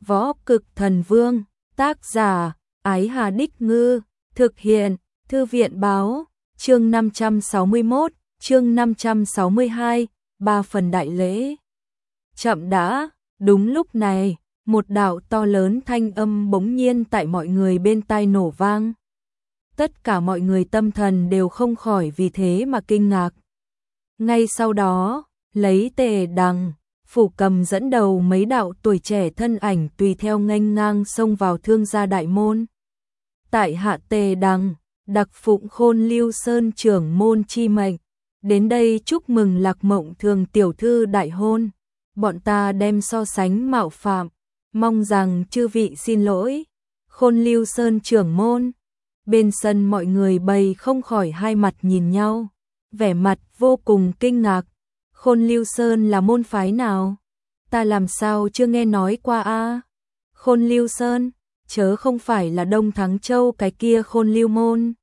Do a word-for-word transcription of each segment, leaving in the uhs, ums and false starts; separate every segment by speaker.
Speaker 1: Võ Cực Thần Vương, tác giả, Ái Hà Đích Ngư, thực hiện, Thư viện báo, chương năm trăm sáu mươi mốt, chương năm trăm sáu mươi hai, ba phần đại lễ. Chậm đã, đúng lúc này, một đạo to lớn thanh âm bỗng nhiên tại mọi người bên tai nổ vang. Tất cả mọi người tâm thần đều không khỏi vì thế mà kinh ngạc. Ngay sau đó, lấy Tề Đằng, Phủ Cầm dẫn đầu mấy đạo tuổi trẻ thân ảnh tùy theo nghênh ngang xông vào Thương gia đại môn. Tại hạ Tề Đằng, đặc phụng Khôn Lưu Sơn trưởng môn chi mệnh, đến đây chúc mừng Lạc Mộng Thường tiểu thư đại hôn. Bọn ta đem so sánh mạo phạm, mong rằng chư vị xin lỗi. Khôn Lưu Sơn trưởng môn. Bên sân mọi người bày không khỏi hai mặt nhìn nhau, vẻ mặt vô cùng kinh ngạc. Khôn Lưu Sơn là môn phái nào? Ta làm sao chưa nghe nói qua a? Khôn Lưu Sơn, chớ không phải là Đông Thắng Châu cái kia Khôn Lưu môn.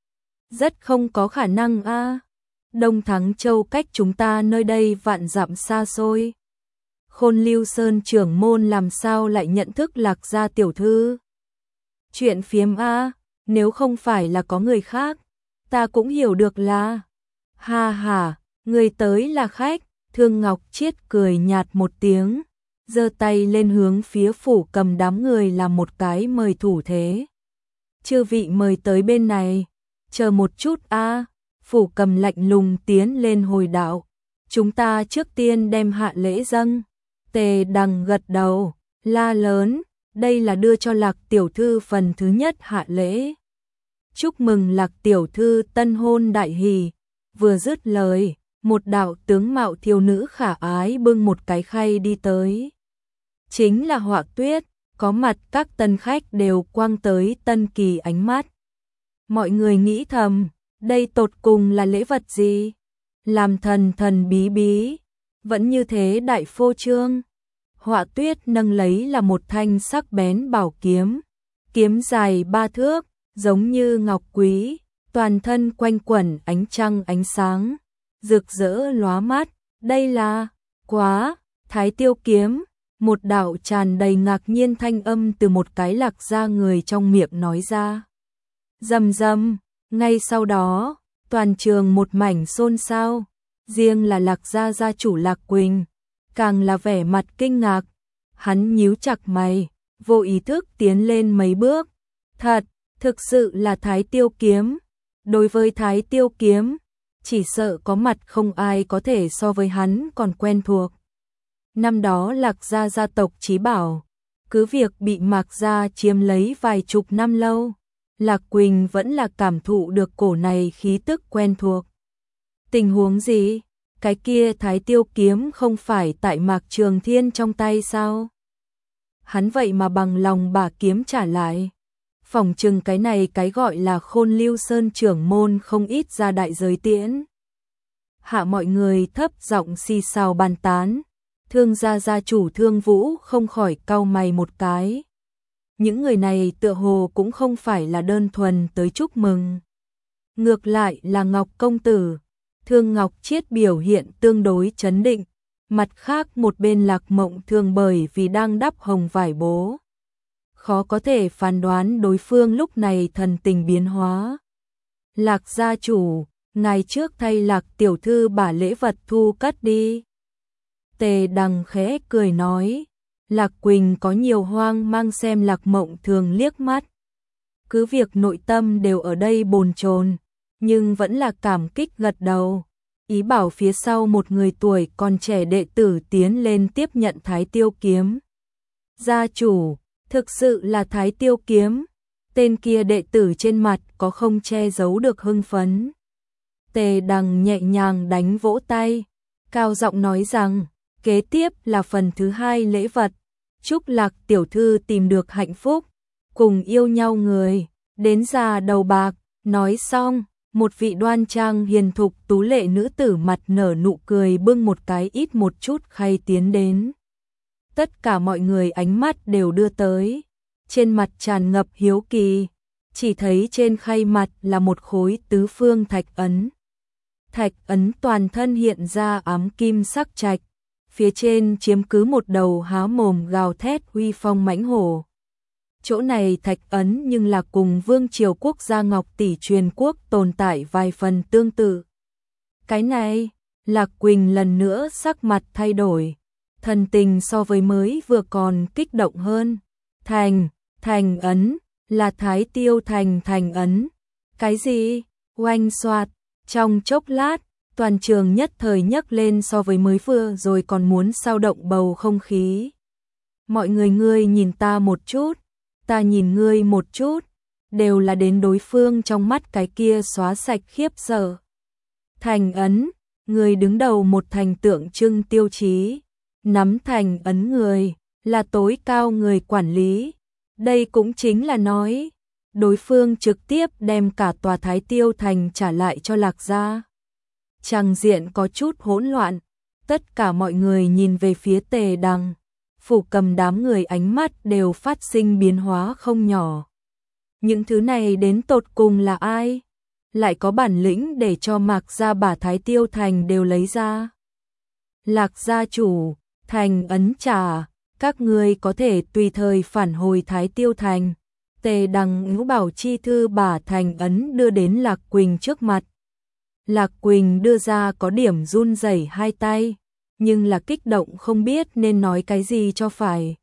Speaker 1: Rất không có khả năng a. Đông Thắng Châu cách chúng ta nơi đây vạn dặm xa xôi. Khôn Lưu Sơn trưởng môn làm sao lại nhận thức Lạc gia tiểu thư? Chuyện phiếm a, nếu không phải là có người khác, ta cũng hiểu được là. Ha ha, người tới là khách. Thương Ngọc Chiết cười nhạt một tiếng, giơ tay lên hướng phía Phủ Cầm đám người làm một cái mời thủ thế. Chư vị mời tới bên này, chờ một chút a. Phủ Cầm lạnh lùng tiến lên hồi đạo, chúng ta trước tiên đem hạ lễ dâng. Tề Đằng gật đầu, la lớn, đây là đưa cho Lạc tiểu thư phần thứ nhất hạ lễ. Chúc mừng Lạc tiểu thư tân hôn đại hỷ. Vừa dứt lời, một đạo tướng mạo thiếu nữ khả ái bưng một cái khay đi tới. Chính là Họa Tuyết, có mặt các tân khách đều quăng tới tân kỳ ánh mắt. Mọi người nghĩ thầm, đây tột cùng là lễ vật gì? Làm thần thần bí bí, vẫn như thế đại phô trương. Họa Tuyết nâng lấy là một thanh sắc bén bảo kiếm, kiếm dài ba thước, giống như ngọc quý, toàn thân quanh quẩn ánh trăng ánh sáng, rực rỡ lóa mắt. Đây là, quá, Thái Tiêu kiếm. Một đạo tràn đầy ngạc nhiên thanh âm từ một cái Lạc gia người trong miệng nói ra. Rầm rầm, ngay sau đó, toàn trường một mảnh xôn xao, riêng là Lạc gia gia chủ Lạc Quỳnh, càng là vẻ mặt kinh ngạc. Hắn nhíu chặt mày, vô ý thức tiến lên mấy bước. Thật, thực sự là Thái Tiêu kiếm. Đối với Thái Tiêu kiếm, chỉ sợ có mặt không ai có thể so với hắn còn quen thuộc. Năm đó Lạc gia gia tộc chí bảo, cứ việc bị Mạc gia chiếm lấy vài chục năm lâu, Lạc Quỳnh vẫn là cảm thụ được cổ này khí tức quen thuộc. Tình huống gì? Cái kia Thái Tiêu kiếm không phải tại Mạc Trường Thiên trong tay sao? Hắn vậy mà bằng lòng bả kiếm trả lại. Phỏng chừng cái này cái gọi là Khôn Lưu Sơn trưởng môn không ít ra đại giới tiễn. Hạ mọi người thấp giọng xì xào bàn tán. Thương gia gia chủ Thương Vũ không khỏi cau mày một cái. Những người này tựa hồ cũng không phải là đơn thuần tới chúc mừng. Ngược lại là Ngọc công tử. Thương Ngọc Chiết biểu hiện tương đối trấn định. Mặt khác một bên Lạc Mộng Thường bởi vì đang đắp hồng vải bố, khó có thể phán đoán đối phương lúc này thần tình biến hóa. Lạc gia chủ, ngày trước thay Lạc tiểu thư bả lễ vật thu cất đi. Tề Đằng khẽ cười nói. Lạc Quỳnh có nhiều hoang mang xem Lạc Mộng Thường liếc mắt. Cứ việc nội tâm đều ở đây bồn chồn, nhưng vẫn là cảm kích gật đầu. Ý bảo phía sau một người tuổi còn trẻ đệ tử tiến lên tiếp nhận Thái Tiêu kiếm. Gia chủ, thực sự là Thái Tiêu kiếm. Tên kia đệ tử trên mặt có không che giấu được hưng phấn. Tề Đằng nhẹ nhàng đánh vỗ tay, cao giọng nói rằng, kế tiếp là phần thứ hai lễ vật. Chúc Lạc tiểu thư tìm được hạnh phúc, cùng yêu nhau người, đến già đầu bạc. Nói xong, một vị đoan trang hiền thục tú lệ nữ tử mặt nở nụ cười bưng một cái ít một chút khay tiến đến. Tất cả mọi người ánh mắt đều đưa tới, trên mặt tràn ngập hiếu kỳ, chỉ thấy trên khay mặt là một khối tứ phương thạch ấn. Thạch ấn toàn thân hiện ra ám kim sắc trạch, phía trên chiếm cứ một đầu há mồm gào thét uy phong mãnh hổ. Chỗ này Thạch Ấn nhưng là cùng vương triều quốc gia Ngọc Tỷ truyền quốc tồn tại vài phần tương tự. Cái này, Lạc Quỳnh lần nữa sắc mặt thay đổi, thần tình so với mới vừa còn kích động hơn. Thành, Thành Ấn, là Thái Tiêu Thành Thành Ấn. Cái gì? Oanh xoạt, trong chốc lát, toàn trường nhất thời nhấc lên so với mới vừa rồi còn muốn sao động bầu không khí. Mọi người ngươi nhìn ta một chút, ta nhìn ngươi một chút, đều là đến đối phương trong mắt cái kia xóa sạch khiếp sợ. Thành Ấn, người đứng đầu một thành tượng trưng tiêu chí, nắm Thành Ấn người, là tối cao người quản lý. Đây cũng chính là nói, đối phương trực tiếp đem cả tòa Thái Tiêu Thành trả lại cho Lạc gia. Tràng diện có chút hỗn loạn, tất cả mọi người nhìn về phía Tề Đằng, Phủ Cầm đám người ánh mắt đều phát sinh biến hóa không nhỏ. Những thứ này đến tột cùng là ai? Lại có bản lĩnh để cho Mạc gia bả Thái Tiêu Thành đều lấy ra. Lạc gia chủ, Thành Ấn trả, các ngươi có thể tùy thời phản hồi Thái Tiêu Thành. Tề Đằng ngũ bảo chi thư bả Thành Ấn đưa đến Lạc Quỳnh trước mặt. Lạc Quỳnh đưa ra có điểm run rẩy hai tay, nhưng là kích động không biết nên nói cái gì cho phải.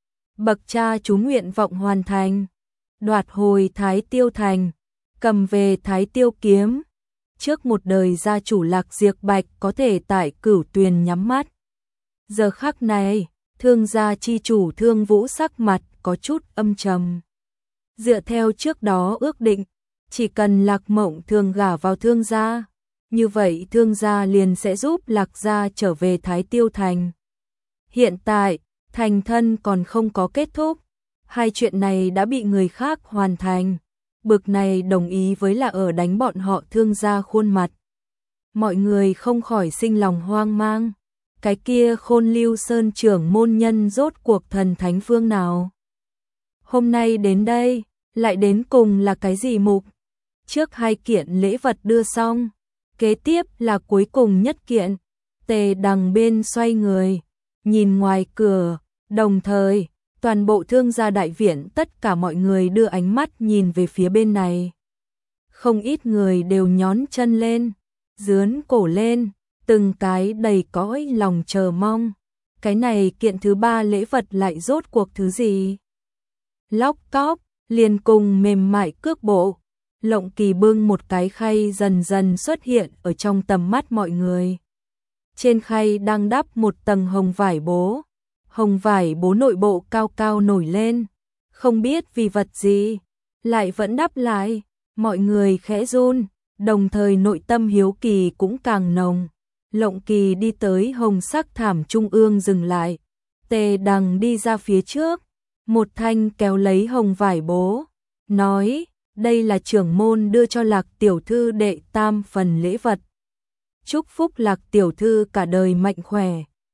Speaker 1: Bậc cha chú nguyện vọng hoàn thành, đoạt hồi Thái Tiêu Thành, cầm về Thái Tiêu kiếm. Trước một đời gia chủ Lạc Diệp Bạch có thể tại Cửu Tuyền nhắm mắt. Giờ khắc này, Thương gia chi chủ Thương Vũ sắc mặt có chút âm trầm. Dựa theo trước đó ước định, chỉ cần Lạc Mộng Thường gả vào Thương gia, như vậy Thương gia liền sẽ giúp Lạc gia trở về Thái Tiêu Thành. Hiện tại, thành thân còn không có kết thúc, hai chuyện này đã bị người khác hoàn thành. Bực này đồng ý với là ở đánh bọn họ Thương gia khuôn mặt. Mọi người không khỏi sinh lòng hoang mang. Cái kia Khôn Lưu Sơn trưởng môn nhân rốt cuộc thần thánh phương nào? Hôm nay đến đây, lại đến cùng là cái gì mục? Trước hai kiện lễ vật đưa xong, kế tiếp là cuối cùng nhất kiện. Tề Đằng bên xoay người, nhìn ngoài cửa, đồng thời, toàn bộ Thương gia đại viện tất cả mọi người đưa ánh mắt nhìn về phía bên này. Không ít người đều nhón chân lên, dướn cổ lên, từng cái đầy cõi lòng chờ mong. Cái này kiện thứ ba lễ vật lại rốt cuộc thứ gì? Lóc cóp, liền cùng mềm mại cước bộ. Lộng Kỳ bưng một cái khay dần dần xuất hiện ở trong tầm mắt mọi người. Trên khay đang đắp một tầng hồng vải bố. Hồng vải bố nội bộ cao cao nổi lên. Không biết vì vật gì, lại vẫn đắp lại. Mọi người khẽ run, đồng thời nội tâm hiếu kỳ cũng càng nồng. Lộng Kỳ đi tới hồng sắc thảm trung ương dừng lại. Tề Đằng đi ra phía trước, một thanh kéo lấy hồng vải bố, nói, đây là trưởng môn đưa cho Lạc tiểu thư đệ tam phần lễ vật. Chúc phúc Lạc tiểu thư cả đời mạnh khỏe.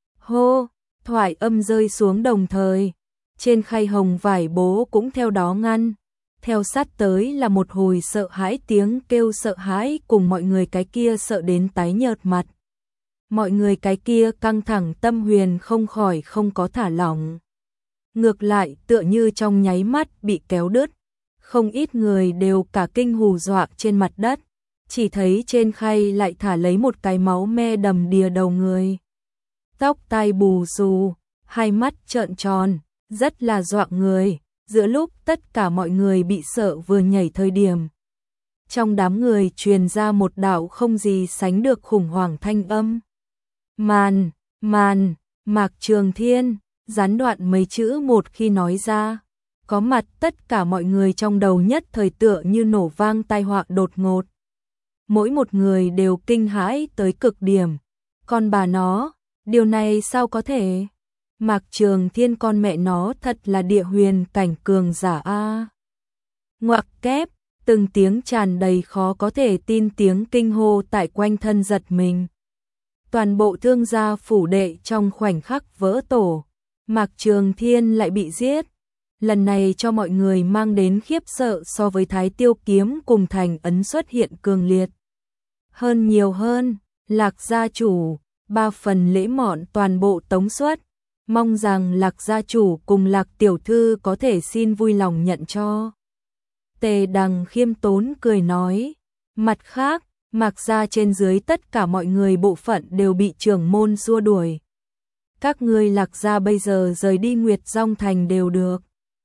Speaker 1: Hô, thoại âm rơi xuống đồng thời, trên khay hồng vải bố cũng theo đó ngăn. Theo sát tới là một hồi sợ hãi tiếng kêu sợ hãi cùng mọi người cái kia sợ đến tái nhợt mặt. Mọi người cái kia căng thẳng tâm huyền không khỏi không có thả lỏng. Ngược lại tựa như trong nháy mắt bị kéo đứt. Không ít người đều cả kinh hù dọa trên mặt đất. Chỉ thấy trên khay lại thả lấy một cái máu me đầm đìa đầu người. Tóc tai bù xù, hai mắt trợn tròn, rất là dọa người. Giữa lúc tất cả mọi người bị sợ vừa nhảy thời điểm, trong đám người truyền ra một đạo không gì sánh được khủng hoảng thanh âm. Màn, màn, Mạc Trường Thiên, gián đoạn mấy chữ một khi nói ra, có mặt tất cả mọi người trong đầu nhất thời tựa như nổ vang tai họa đột ngột. Mỗi một người đều kinh hãi tới cực điểm. Con bà nó, điều này sao có thể? Mạc Trường Thiên con mẹ nó thật là địa huyền cảnh cường giả a. Ngoặc kép, từng tiếng tràn đầy khó có thể tin tiếng kinh hô tại quanh thân giật mình. Toàn bộ Thương gia phủ đệ trong khoảnh khắc vỡ tổ. Mạc Trường Thiên lại bị giết. Lần này cho mọi người mang đến khiếp sợ so với Thái Tiêu kiếm cùng Thành Ấn xuất hiện cường liệt. Hơn nhiều hơn, Lạc gia chủ, ba phần lễ mọn toàn bộ tống suất, mong rằng Lạc gia chủ cùng Lạc tiểu thư có thể xin vui lòng nhận cho. Tề Đằng khiêm tốn cười nói, mặt khác, Mạc gia trên dưới tất cả mọi người bộ phận đều bị trưởng môn xua đuổi. Các ngươi Lạc gia bây giờ rời đi Nguyệt Dong Thành đều được.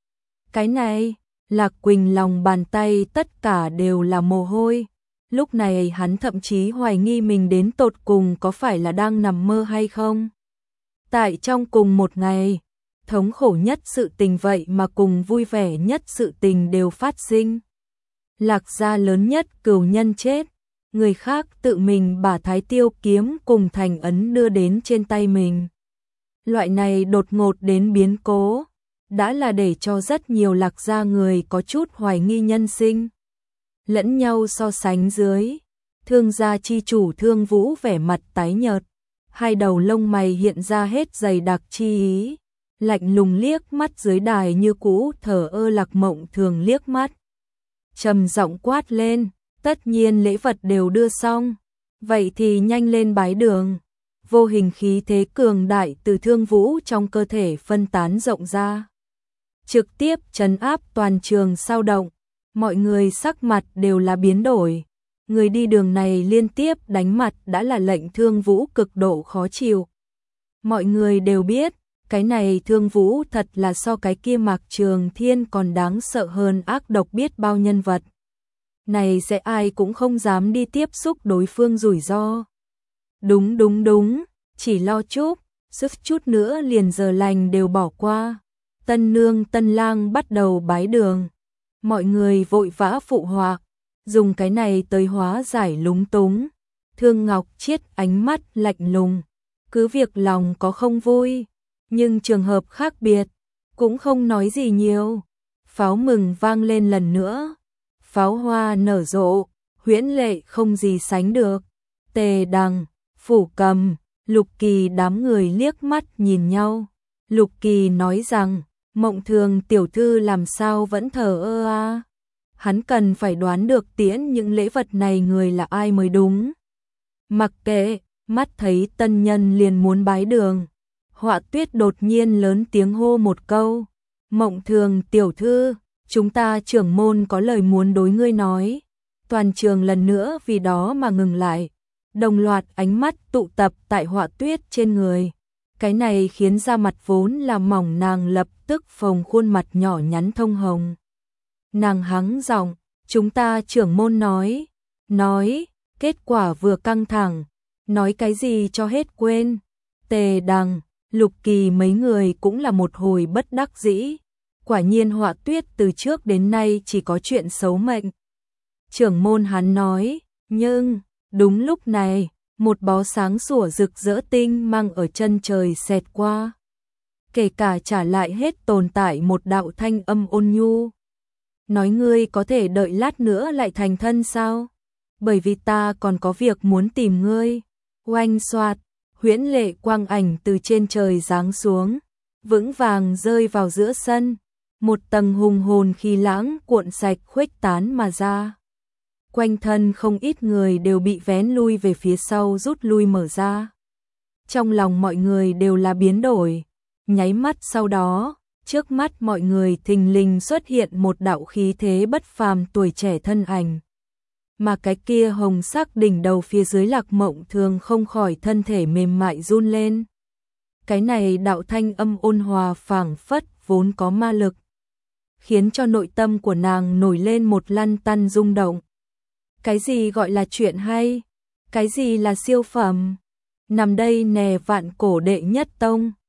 Speaker 1: Cái này, Lạc Quỳnh lòng bàn tay tất cả đều là mồ hôi. Lúc này hắn thậm chí hoài nghi mình đến tột cùng có phải là đang nằm mơ hay không. Tại trong cùng một ngày, thống khổ nhất sự tình vậy mà cùng vui vẻ nhất sự tình đều phát sinh. Lạc gia lớn nhất cửu nhân chết, người khác tự mình bả Thái Tiêu kiếm cùng thành ấn đưa đến trên tay mình. Loại này đột ngột đến biến cố, đã là để cho rất nhiều Lạc gia người có chút hoài nghi nhân sinh. Lẫn nhau so sánh dưới, Thương gia chi chủ Thương Vũ vẻ mặt tái nhợt, hai đầu lông mày hiện ra hết dày đặc chi ý, lạnh lùng liếc mắt dưới đài như cũ thở ơ. Lạc Mộng Thường liếc mắt, trầm giọng quát lên, tất nhiên lễ vật đều đưa xong, vậy thì nhanh lên bái đường. Vô hình khí thế cường đại từ Thương Vũ trong cơ thể phân tán rộng ra, trực tiếp trấn áp toàn trường sao động, mọi người sắc mặt đều là biến đổi. Người đi đường này liên tiếp đánh mặt đã là lệnh Thương Vũ cực độ khó chịu. Mọi người đều biết, cái này Thương Vũ thật là so cái kia Mạc Trường Thiên còn đáng sợ hơn, ác độc biết bao nhân vật. Này sẽ ai cũng không dám đi tiếp xúc đối phương rủi ro. Đúng đúng đúng, chỉ lo chúc, sức chút nữa liền giờ lành đều bỏ qua. Tân nương tân lang bắt đầu bái đường. Mọi người vội vã phụ họa, dùng cái này tới hóa giải lúng túng. Thương Ngọc Chiết ánh mắt lạnh lùng, cứ việc lòng có không vui, nhưng trường hợp khác biệt, cũng không nói gì nhiều. Pháo mừng vang lên lần nữa, pháo hoa nở rộ, huyễn lệ không gì sánh được. Tề Đằng, Phủ Cầm, Lục Kỳ đám người liếc mắt nhìn nhau. Lục Kỳ nói rằng, Mộng Thường tiểu thư làm sao vẫn thờ ơ à? Hắn cần phải đoán được tiễn những lễ vật này người là ai mới đúng. Mặc kệ, mắt thấy tân nhân liền muốn bái đường, Họa Tuyết đột nhiên lớn tiếng hô một câu, Mộng Thường tiểu thư, chúng ta trưởng môn có lời muốn đối ngươi nói. Toàn trường lần nữa vì đó mà ngừng lại, đồng loạt ánh mắt tụ tập tại Họa Tuyết trên người. Cái này khiến da mặt vốn là mỏng nàng lập tức phồng khuôn mặt nhỏ nhắn thông hồng. Nàng hắng giọng, chúng ta trưởng môn nói, nói, kết quả vừa căng thẳng, nói cái gì cho hết quên. Tề Đằng, Lục Kỳ mấy người cũng là một hồi bất đắc dĩ. Quả nhiên Họa Tuyết từ trước đến nay chỉ có chuyện xấu mệnh. Trưởng môn hắn nói, nhưng, đúng lúc này, một bó sáng sủa rực rỡ tinh mang ở chân trời xẹt qua. Kể cả trả lại hết tồn tại một đạo thanh âm ôn nhu. Nói ngươi có thể đợi lát nữa lại thành thân sao? Bởi vì ta còn có việc muốn tìm ngươi. Oanh xoạt, huyễn lệ quang ảnh từ trên trời giáng xuống, vững vàng rơi vào giữa sân. Một tầng hùng hồn khí lãng cuộn sạch khuếch tán mà ra. Quanh thân không ít người đều bị vén lui về phía sau, rút lui mở ra. Trong lòng mọi người đều là biến đổi. Nháy mắt sau đó, trước mắt mọi người thình lình xuất hiện một đạo khí thế bất phàm tuổi trẻ thân ảnh. Mà cái kia hồng sắc đỉnh đầu phía dưới Lạc Mộng Thường không khỏi thân thể mềm mại run lên. Cái này đạo thanh âm ôn hòa phảng phất vốn có ma lực, khiến cho nội tâm của nàng nổi lên một lăn tăn rung động. Cái gì gọi là chuyện hay? Cái gì là siêu phẩm? Nằm đây nè vạn cổ đệ nhất tông,